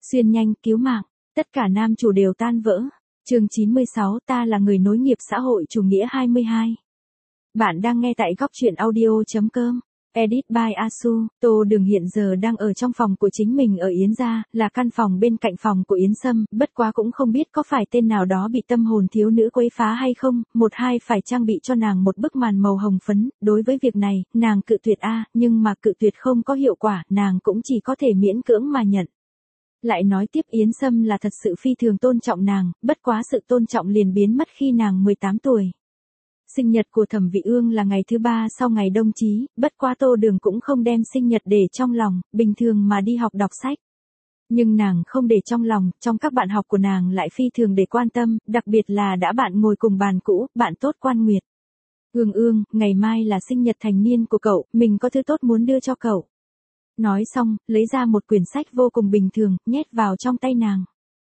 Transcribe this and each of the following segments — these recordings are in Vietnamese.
Xuyên nhanh, cứu mạng, tất cả nam chủ đều tan vỡ. Chương 96, ta là người nối nghiệp xã hội chủ nghĩa 22. Bạn đang nghe tại góc truyện audio.com. Edit by Asu. Tô Đường hiện giờ đang ở trong phòng của chính mình ở Yến gia, là căn phòng bên cạnh phòng của Yến Sâm, bất quá cũng không biết có phải tên nào đó bị tâm hồn thiếu nữ quấy phá hay không, hai phải trang bị cho nàng một bức màn màu hồng phấn, đối với việc này, nàng cự tuyệt nhưng mà cự tuyệt không có hiệu quả, nàng cũng chỉ có thể miễn cưỡng mà nhận. Lại nói tiếp Yến Sâm là thật sự phi thường tôn trọng nàng, bất quá sự tôn trọng liền biến mất khi nàng 18 tuổi. Sinh nhật của Thẩm Vị Ương là ngày thứ 3 sau ngày đông chí, bất quá Tô Đường cũng không đem sinh nhật để trong lòng, bình thường mà đi học đọc sách. Nhưng nàng không để trong lòng, trong các bạn học của nàng lại phi thường để quan tâm, đặc biệt là đã bạn ngồi cùng bàn cũ, bạn tốt Quan Nguyệt. Ương, ngày mai là sinh nhật thành niên của cậu, mình có thứ tốt muốn đưa cho cậu. Nói xong, lấy ra một quyển sách vô cùng bình thường, nhét vào trong tay nàng.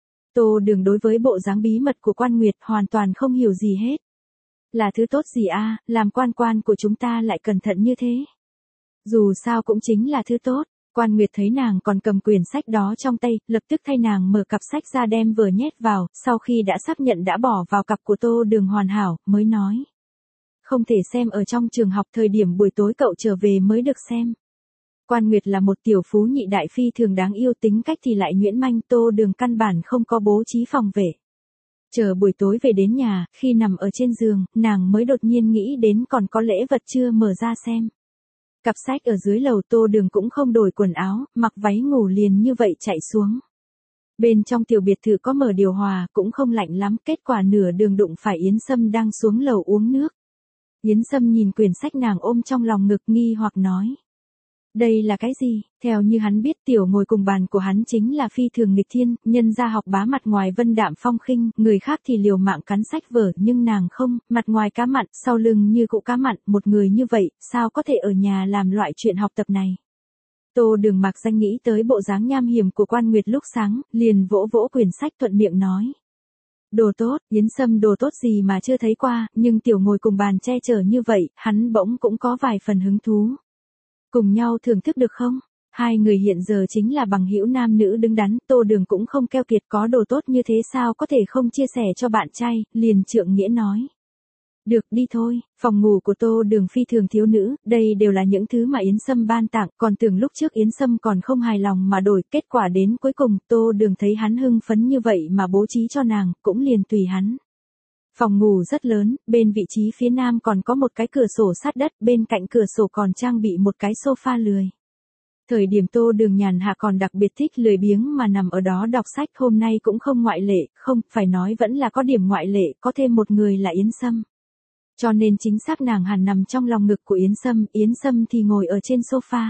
Tô Đường đối với bộ dáng bí mật của Quan Nguyệt hoàn toàn không hiểu gì hết. Là thứ tốt gì làm quan của chúng ta lại cẩn thận như thế. Dù sao cũng chính là thứ tốt. Quan Nguyệt thấy nàng còn cầm quyển sách đó trong tay, lập tức thay nàng mở cặp sách ra đem vừa nhét vào, sau khi đã xác nhận đã bỏ vào cặp của Tô Đường hoàn hảo, mới nói. Không thể xem ở trong trường học, thời điểm buổi tối cậu trở về mới được xem. Quan Nguyệt là một tiểu phú nhị đại phi thường đáng yêu, tính cách thì lại nhuyễn manh, Tô Đường căn bản không có bố trí phòng vệ. Chờ buổi tối về đến nhà, khi nằm ở trên giường, nàng mới đột nhiên nghĩ đến còn có lễ vật chưa mở ra xem. Cặp sách ở dưới lầu, Tô Đường cũng không đổi quần áo, mặc váy ngủ liền như vậy chạy xuống. Bên trong tiểu biệt thự có mở điều hòa, cũng không lạnh lắm, kết quả nửa đường đụng phải Yến Sâm đang xuống lầu uống nước. Yến Sâm nhìn quyển sách nàng ôm trong lòng ngực nghi hoặc nói. Đây là cái gì? Theo như hắn biết tiểu ngồi cùng bàn của hắn chính là phi thường nghịch thiên, nhân ra học bá mặt ngoài vân đạm phong khinh, người khác thì liều mạng cắn sách vở, nhưng nàng không, mặt ngoài cá mặn, sau lưng như cụ cá mặn, một người như vậy, sao có thể ở nhà làm loại chuyện học tập này? Tô Đường mặc danh nghĩ tới bộ dáng nham hiểm của Quan Nguyệt lúc sáng, liền vỗ vỗ quyển sách thuận miệng nói. Đồ tốt, Yến Sâm đồ tốt gì mà chưa thấy qua, nhưng tiểu ngồi cùng bàn che chở như vậy, hắn bỗng cũng có vài phần hứng thú. Cùng nhau thưởng thức được không? Hai người hiện giờ chính là bằng hữu nam nữ đứng đắn, Tô Đường cũng không keo kiệt, có đồ tốt như thế sao có thể không chia sẻ cho bạn trai, liền trượng nghĩa nói. Được, đi thôi. Phòng ngủ của Tô Đường phi thường thiếu nữ, đây đều là những thứ mà Yến Sâm ban tặng, còn tưởng lúc trước Yến Sâm còn không hài lòng mà đổi, kết quả đến cuối cùng Tô Đường thấy hắn hưng phấn như vậy mà bố trí cho nàng, cũng liền tùy hắn. Phòng ngủ rất lớn, bên vị trí phía nam còn có một cái cửa sổ sát đất, bên cạnh cửa sổ còn trang bị một cái sofa lười. Thời điểm Tô Đường nhàn hạ còn đặc biệt thích lười biếng mà nằm ở đó đọc sách, hôm nay cũng không ngoại lệ, không, phải nói vẫn là có điểm ngoại lệ, có thêm một người là Yến Sâm. Cho nên chính xác nàng hẳn nằm trong lòng ngực của Yến Sâm thì ngồi ở trên sofa.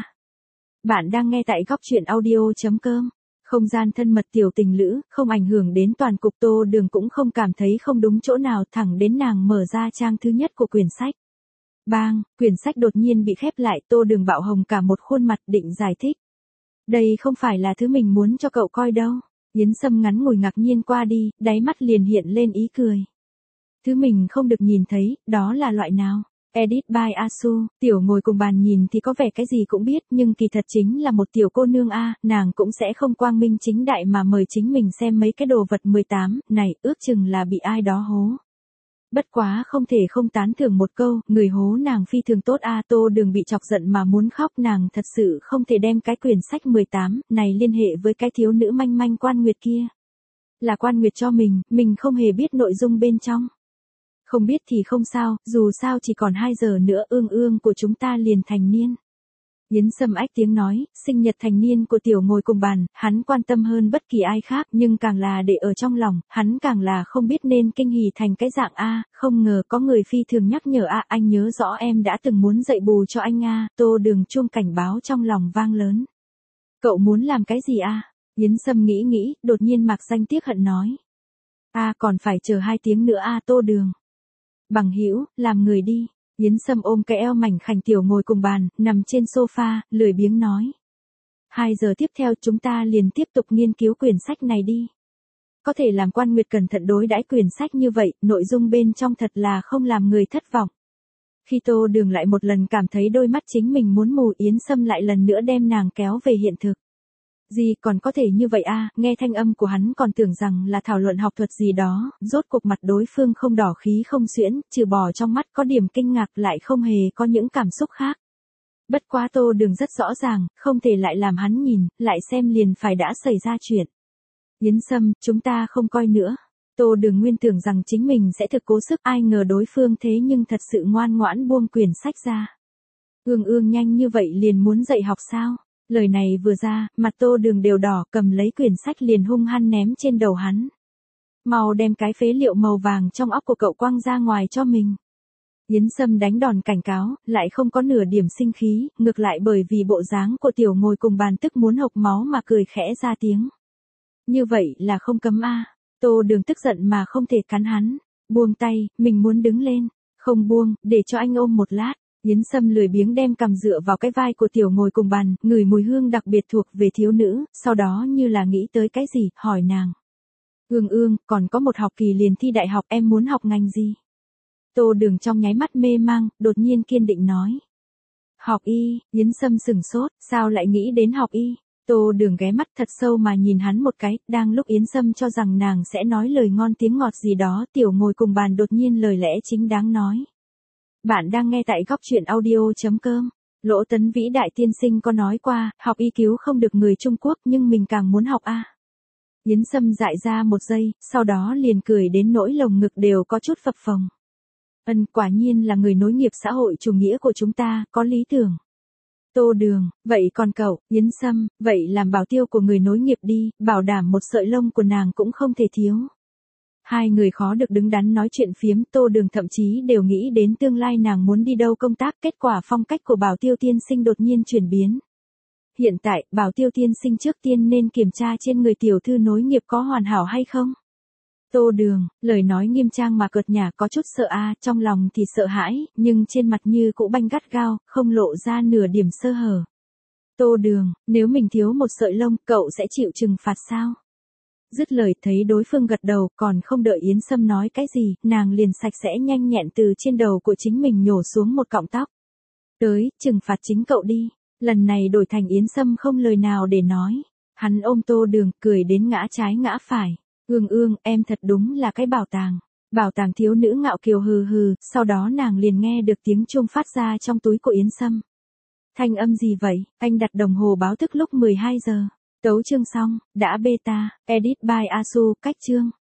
Bạn đang nghe tại góc truyện audio.com. Không gian thân mật tiểu tình lữ, không ảnh hưởng đến toàn cục, Tô Đường cũng không cảm thấy không đúng chỗ nào, thẳng đến nàng mở ra trang thứ nhất của quyển sách. Bang, quyển sách đột nhiên bị khép lại, Tô Đường bạo hồng cả một khuôn mặt định giải thích. Đây không phải là thứ mình muốn cho cậu coi đâu. Yến Sâm ngắn ngủi ngạc nhiên qua đi, đáy mắt liền hiện lên ý cười. Thứ mình không được nhìn thấy, đó là loại nào? Edit by Asu. Tiểu ngồi cùng bàn nhìn thì có vẻ cái gì cũng biết, nhưng kỳ thật chính là một tiểu cô nương nàng cũng sẽ không quang minh chính đại mà mời chính mình xem mấy cái đồ vật 18, này, ước chừng là bị ai đó hố. Bất quá không thể không tán thưởng một câu, người hố nàng phi thường tốt Tô Đường bị chọc giận mà muốn khóc, nàng thật sự không thể đem cái quyển sách 18 này liên hệ với cái thiếu nữ manh manh Quan Nguyệt kia. Là Quan Nguyệt cho mình không hề biết nội dung bên trong. Không biết thì không sao, dù sao chỉ còn 2 giờ nữa ương của chúng ta liền thành niên. Yến Sâm ách tiếng nói, sinh nhật thành niên của tiểu ngồi cùng bàn, hắn quan tâm hơn bất kỳ ai khác, nhưng càng là để ở trong lòng, hắn càng là không biết nên kinh hỉ thành cái dạng không ngờ có người phi thường nhắc nhở anh nhớ rõ em đã từng muốn dạy bù cho anh Tô Đường chuông cảnh báo trong lòng vang lớn. Cậu muốn làm cái gì Yến Sâm nghĩ, đột nhiên mặc danh tiếc hận nói. Còn phải chờ 2 tiếng nữa Tô Đường. Bằng hữu, làm người đi. Yến Sâm ôm cái eo mảnh khảnh tiểu ngồi cùng bàn, nằm trên sofa, lười biếng nói. 2 giờ tiếp theo chúng ta liền tiếp tục nghiên cứu quyển sách này đi. Có thể làm Quan Nguyệt cẩn thận đối đãi quyển sách như vậy, nội dung bên trong thật là không làm người thất vọng. Khi Tô Đường lại một lần cảm thấy đôi mắt chính mình muốn mù, Yến Sâm lại lần nữa đem nàng kéo về hiện thực. Gì còn có thể như vậy à, nghe thanh âm của hắn còn tưởng rằng là thảo luận học thuật gì đó, rốt cuộc mặt đối phương không đỏ khí không xuyễn, trừ bỏ trong mắt có điểm kinh ngạc lại không hề có những cảm xúc khác. Bất quá Tô Đường rất rõ ràng, không thể lại làm hắn nhìn, lại xem liền phải đã xảy ra chuyện. Yến Sâm, chúng ta không coi nữa. Tô Đường nguyên tưởng rằng chính mình sẽ thực cố sức, ai ngờ đối phương thế nhưng thật sự ngoan ngoãn buông quyển sách ra. Ương nhanh như vậy liền muốn dạy học sao? Lời này vừa ra, mặt Tô Đường đều đỏ, cầm lấy quyển sách liền hung hăng ném trên đầu hắn. Mau đem cái phế liệu màu vàng trong óc của cậu quăng ra ngoài cho mình. Yến Sâm đánh đòn cảnh cáo, lại không có nửa điểm sinh khí, ngược lại bởi vì bộ dáng của tiểu ngồi cùng bàn tức muốn hộc máu mà cười khẽ ra tiếng. Như vậy là không cấm a. Tô Đường tức giận mà không thể cắn hắn. Buông tay, mình muốn đứng lên. Không buông, để cho anh ôm một lát. Yến Sâm lười biếng đem cằm dựa vào cái vai của tiểu ngồi cùng bàn, ngửi mùi hương đặc biệt thuộc về thiếu nữ, sau đó như là nghĩ tới cái gì, hỏi nàng. Ương, còn có một học kỳ liền thi đại học, em muốn học ngành gì? Tô Đường trong nháy mắt mê mang, đột nhiên kiên định nói. Học y. Yến Sâm sửng sốt, sao lại nghĩ đến học y? Tô Đường ghé mắt thật sâu mà nhìn hắn một cái, đang lúc Yến Sâm cho rằng nàng sẽ nói lời ngon tiếng ngọt gì đó, tiểu ngồi cùng bàn đột nhiên lời lẽ chính đáng nói. Bạn đang nghe tại góc truyện audio.com. Lỗ Tấn Vĩ đại tiên sinh có nói qua, học y cứu không được người Trung Quốc nhưng mình càng muốn học a. Yến Sâm dại ra một giây, sau đó liền cười đến nỗi lồng ngực đều có chút phập phồng. Quả nhiên là người nối nghiệp xã hội chủ nghĩa của chúng ta, có lý tưởng. Tô Đường, vậy còn cậu, Yến Sâm, vậy làm bảo tiêu của người nối nghiệp đi, bảo đảm một sợi lông của nàng cũng không thể thiếu. Hai người khó được đứng đắn nói chuyện phiếm, Tô Đường thậm chí đều nghĩ đến tương lai nàng muốn đi đâu công tác, kết quả phong cách của bảo tiêu tiên sinh đột nhiên chuyển biến. Hiện tại, bảo tiêu tiên sinh trước tiên nên kiểm tra trên người tiểu thư nối nghiệp có hoàn hảo hay không? Tô Đường, lời nói nghiêm trang mà cợt nhả, có chút sợ trong lòng thì sợ hãi, nhưng trên mặt như cũ banh gắt gao, không lộ ra nửa điểm sơ hở. Tô Đường, nếu mình thiếu một sợi lông, cậu sẽ chịu trừng phạt sao? Dứt lời thấy đối phương gật đầu, còn không đợi Yến Sâm nói cái gì, nàng liền sạch sẽ nhanh nhẹn từ trên đầu của chính mình nhổ xuống một cọng tóc. Tới, trừng phạt chính cậu đi. Lần này đổi thành Yến Sâm không lời nào để nói. Hắn ôm Tô Đường, cười đến ngã trái ngã phải. Ương, em thật đúng là cái bảo tàng. Bảo tàng thiếu nữ ngạo kiều hừ, sau đó nàng liền nghe được tiếng chuông phát ra trong túi của Yến Sâm. Thanh âm gì vậy? Anh đặt đồng hồ báo thức lúc 12 giờ. Tấu chương xong, đã beta, edit by Asu, cách chương.